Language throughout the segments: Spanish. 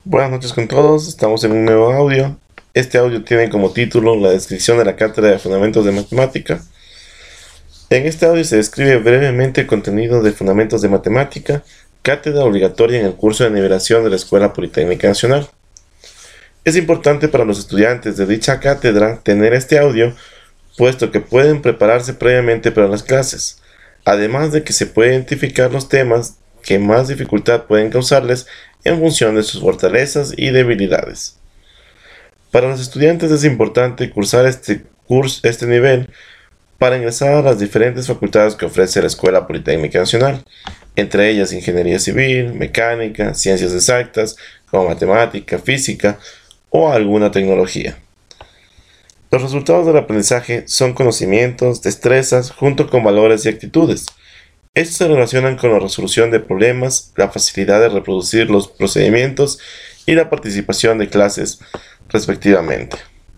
Buenas noches con todos, estamos en un nuevo audio. Este audio tiene como título la descripción de la cátedra de Fundamentos de Matemática. En este audio se describe brevemente el contenido de Fundamentos de Matemática, cátedra obligatoria en el curso de nivelación de la Escuela Politécnica Nacional. Es importante para los estudiantes de dicha cátedra tener este audio, puesto que pueden prepararse previamente para las clases, además de que se puede identificar los temas que más dificultad pueden causarles en función de sus fortalezas y debilidades. Para los estudiantes es importante cursar este nivel para ingresar a las diferentes facultades que ofrece la Escuela Politécnica Nacional, entre ellas Ingeniería Civil, Mecánica, Ciencias Exactas, como Matemática, Física o alguna tecnología. Los resultados del aprendizaje son conocimientos, destrezas, junto con valores y actitudes. Estos se relacionan con la resolución de problemas, la facilidad de reproducir los procedimientos y la participación de clases, respectivamente.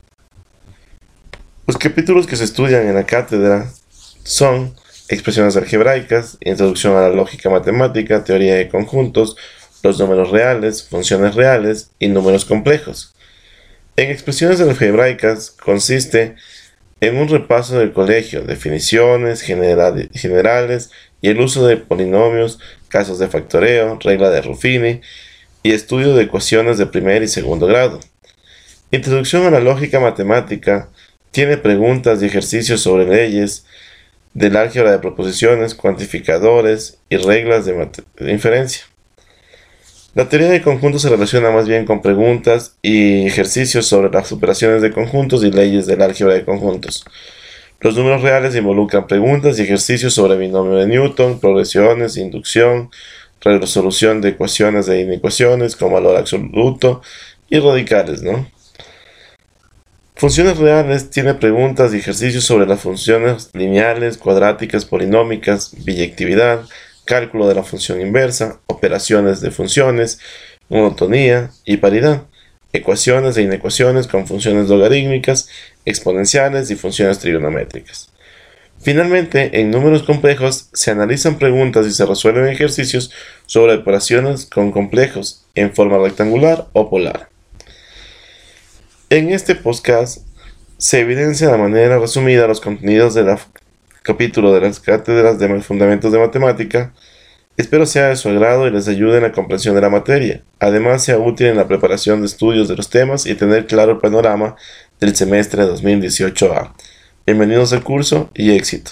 Los capítulos que se estudian en la cátedra son expresiones algebraicas, introducción a la lógica matemática, teoría de conjuntos, los números reales, funciones reales y números complejos. En expresiones algebraicas consiste en un repaso del colegio, definiciones generales y el uso de polinomios, casos de factoreo, regla de Ruffini y estudio de ecuaciones de primer y segundo grado. Introducción a la lógica matemática tiene preguntas y ejercicios sobre leyes del álgebra de proposiciones, cuantificadores y reglas de inferencia. La teoría de conjuntos se relaciona más bien con preguntas y ejercicios sobre las operaciones de conjuntos y leyes del álgebra de conjuntos. Los números reales involucran preguntas y ejercicios sobre binomio de Newton, progresiones, inducción, resolución de ecuaciones e inecuaciones con valor absoluto y radicales, ¿no? Funciones reales tiene preguntas y ejercicios sobre las funciones lineales, cuadráticas, polinómicas, biyectividad, cálculo de la función inversa, operaciones de funciones, monotonía y paridad, ecuaciones e inecuaciones con funciones logarítmicas, exponenciales y funciones trigonométricas. Finalmente, en números complejos se analizan preguntas y se resuelven ejercicios sobre operaciones con complejos en forma rectangular o polar. En este podcast se evidencia de manera resumida los contenidos del capítulo de las cátedras de Fundamentos de Matemática. Espero sea de su agrado y les ayude en la comprensión de la materia. Además, sea útil en la preparación de estudios de los temas y tener claro el panorama del semestre 2018A. Bienvenidos al curso y éxito.